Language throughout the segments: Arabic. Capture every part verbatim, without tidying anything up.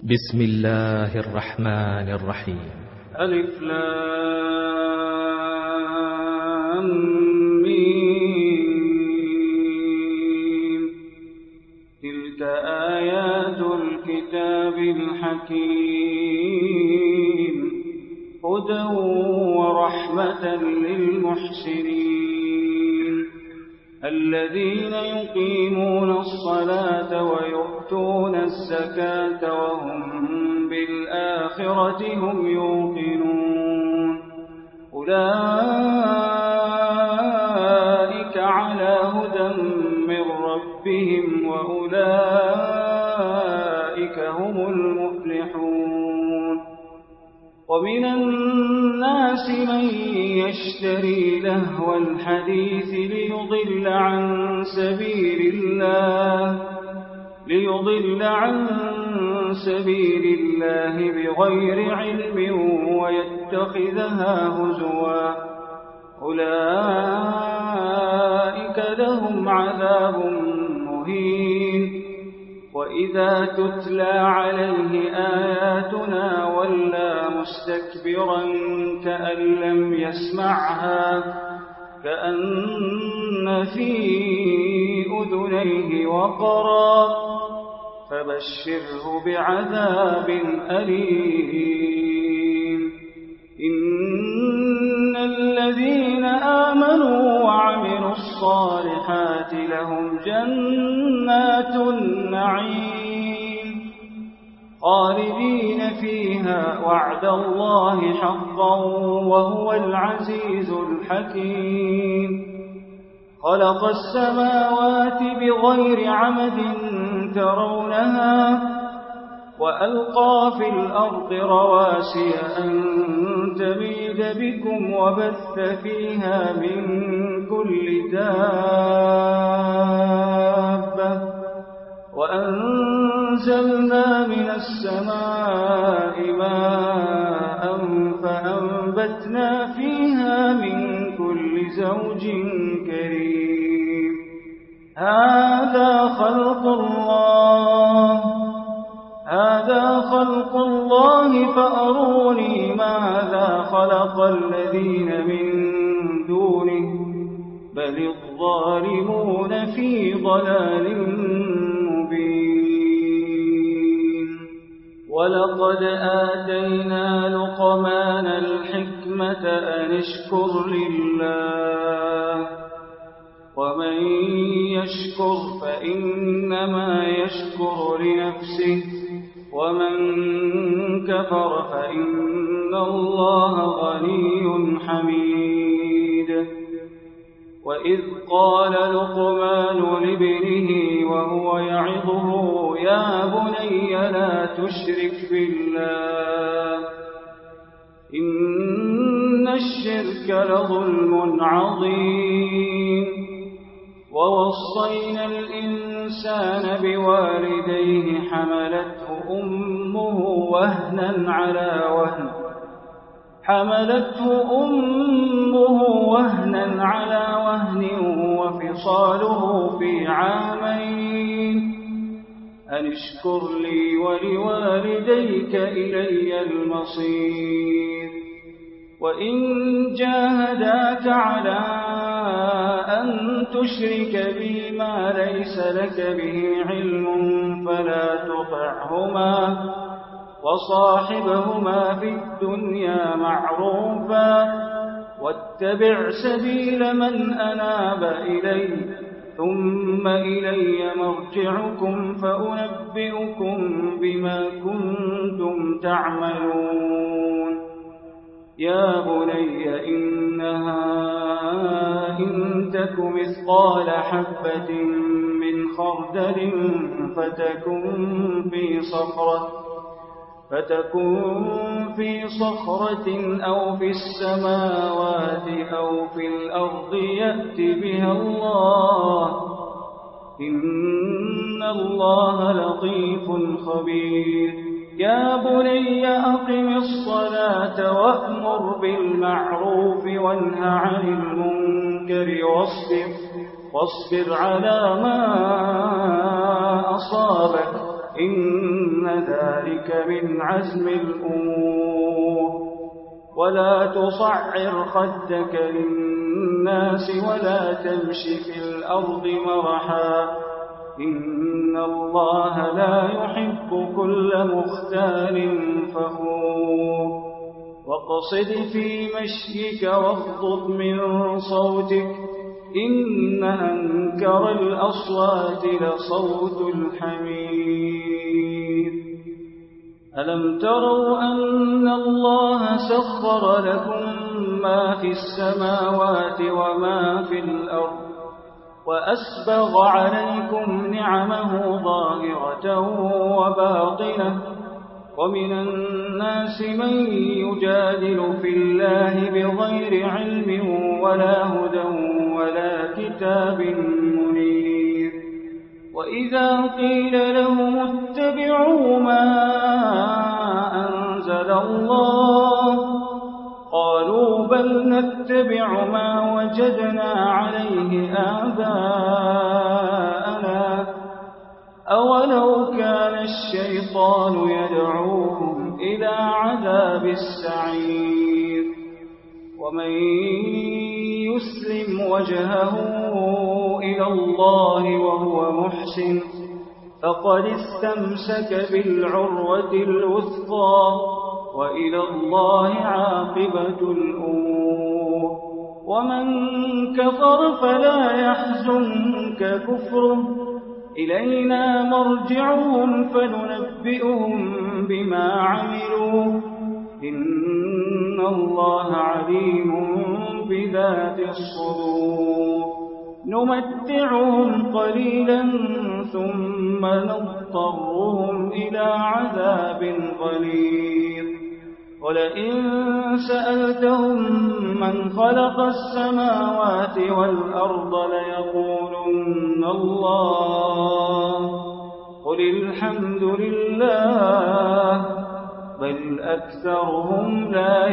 بسم الله الرحمن الرحيم. ألف لام ميم. تلك آيات الكتاب الحكيم هدى ورحمة للمحسنين الذين يقيمون الصلاة ويؤتون الزكاة وهم بالآخرة هم يوقنون أولئك على هدى من ربهم وأولئك هم المفلحون. ومن الناس من يشتري لهو الحديث ليضل عن سبيل الله ليضل عن سبيل الله بغير علم ويتخذها هزوا أولئك لهم عذاب مهين. وإذا تتلى عليه آياتنا ولى مستكبرا كأن لم يسمعها كأن في أذنيه وقرا فبشره بعذاب أليم. إن الذين آمنوا وعملوا الصالحات لهم جنات النعيم خالدين فيها وعد الله حقا وهو العزيز الحكيم. خلق السماوات بغير عمد ترونها وألقى في الأرض رواسي أن تميد بكم وبث فيها من كل دابة وأنزلنا من السماء ماء فأنبتنا فيها من كل زوج كريم. هذا خلق الله هذا خلق الله فأروني ماذا خلق الذين من دونه بل الظالمون في ضلال مبين. ولقد آتينا لقمان الحكمة أن اشكر لله ومن يشكر فإنما يشكر لنفسه ومن كفر فإن الله غني حميد. وإذ قال لقمان لابنه وهو يعظه يا بني لا تشرك بالله إن الشرك لظلم عظيم. ووصينا الإنسان بوالديه حملته أمه وهنا على وهن حملته أمه وهنا على وهن وفصاله في عامين أن اشكر لي ولوالديك إلي المصير. وإن جاهداك على أن تشرك بي ما ليس لك به علم فلا تطعهما وصاحبهما في الدنيا معروفا واتبع سبيل من أناب إلي ثم إلي مرجعكم فأنبئكم بما كنتم تعملون. يا بني إنها إن تك مثقال حبة من خردل فتكن في صخرة فتكن في صخرة أو في السماوات أو في الأرض يأت بها الله إن الله لطيف خبير. يا بني أقم الصلاة وأمر بالمعروف وانه عن المنكر واصبر واصبر على ما أصابك إن ذلك من عزم الأمور. ولا تصعر خدك للناس ولا تمش في الأرض مرحا إن الله لا يحب كل مختال فخور. واقصد في مشيك واغضض من صوتك إن أنكر الأصوات لصوت الحمير. ألم تروا أن الله سخر لكم ما في السماوات وما في الأرض وأسبغ عليكم نعمه ظاهرة وباطنة ومن الناس من يجادل في الله بغير علم ولا هدى ولا كتاب منير. وإذا قيل لهم اتبعوا ما أنزل الله قالوا بل نتبع ما وجدنا عليه آباءنا أولو كان الشيطان يدعوهم إلى عذاب السعير. ومن يسلم وجهه إلى الله وهو محسن فقد استمسك بالعروة الوثقى وإلى الله عاقبة الأمور. ومن كفر فلا يحزنك كفره إلينا مرجعهم فننبئهم بما عملوا إن الله عليم بذات الصدور. نمتعهم قليلا ثم نضطرهم إلى عذاب غليظ. ولئن سألتهم من خلق السماوات والأرض ليقولن الله قل الحمد لله بل أكثرهم لا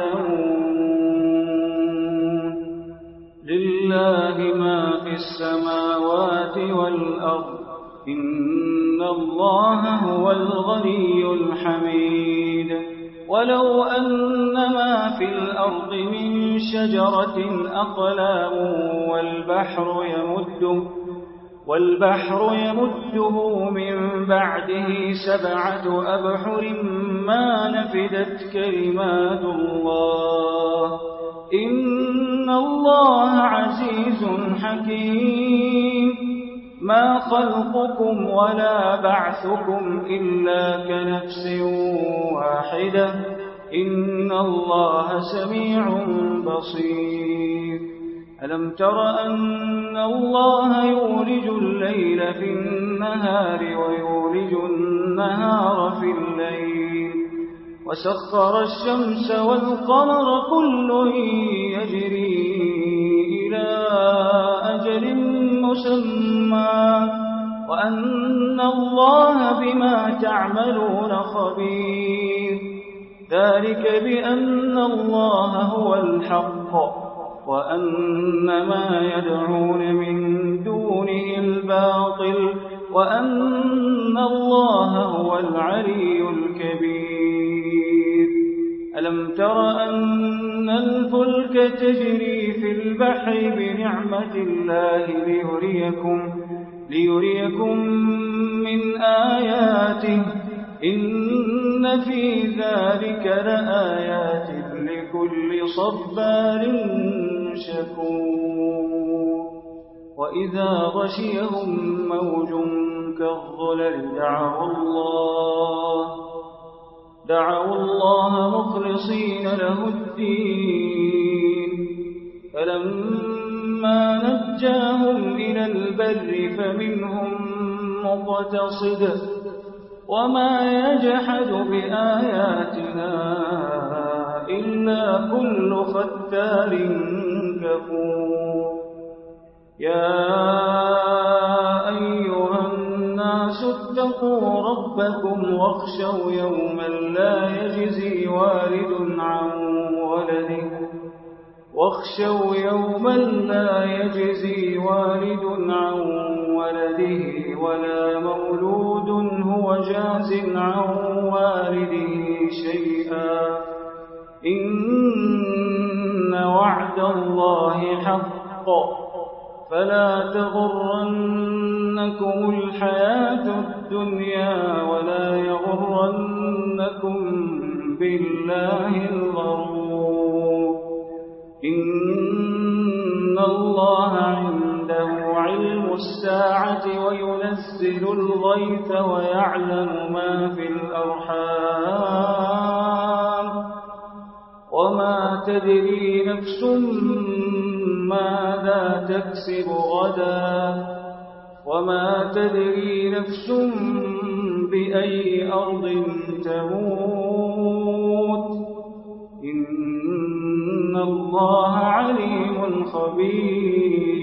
يعلمون. لله ما في السماوات والأرض إن الله هو الغني الحميد. ولو أن ما في الأرض من شجرة أقلام والبحر يمده, والبحر يمده من بعده سبعة أبحر ما نفدت كلمات الله إن الله عزيز حكيم. ما خلقكم ولا بعثكم إلا كنفس واحدة إن الله سميع بصير. ألم تر أن الله يولج الليل في النهار ويولج النهار في الليل وسخر الشمس والقمر كل يجري إلى أجل مسمى وأن الله بما تعملون خبير. ذلك بأن الله هو الحق وأن ما يدعون من دونه الباطل وأن الله هو العلي الكبير. ألم تر أن الفلك تجري في البحر بنعمة الله ليريكم, ليريكم من آياته إن في ذلك لآيات لكل صبار شكور. وإذا غشيهم موج كالظلل دعوا الله دعوا الله مخلصين له الدين فلما نجاهم إلى البر فمنهم مقتصد وما يجحد بآياتنا إلا كل ختار كفور. يا أيها الناس اتقوا ربكم واخشوا يوما لا يجزي والد عن ولده واخشوا يوما لا يجزي والد عن ولده ولا مولود هو هو جاز عن والده شيئا إن وعد الله حق فلا تغرنكم الحياة الدنيا ولا يغرنكم بالله الغرور إن الله عنده علم الساعة وينزل الغيث ويعلم ما في الأرحام وما تدري نفس ماذا تكسب غدا وما تدري نفس بأي أرض تموت إن الله عليم خبير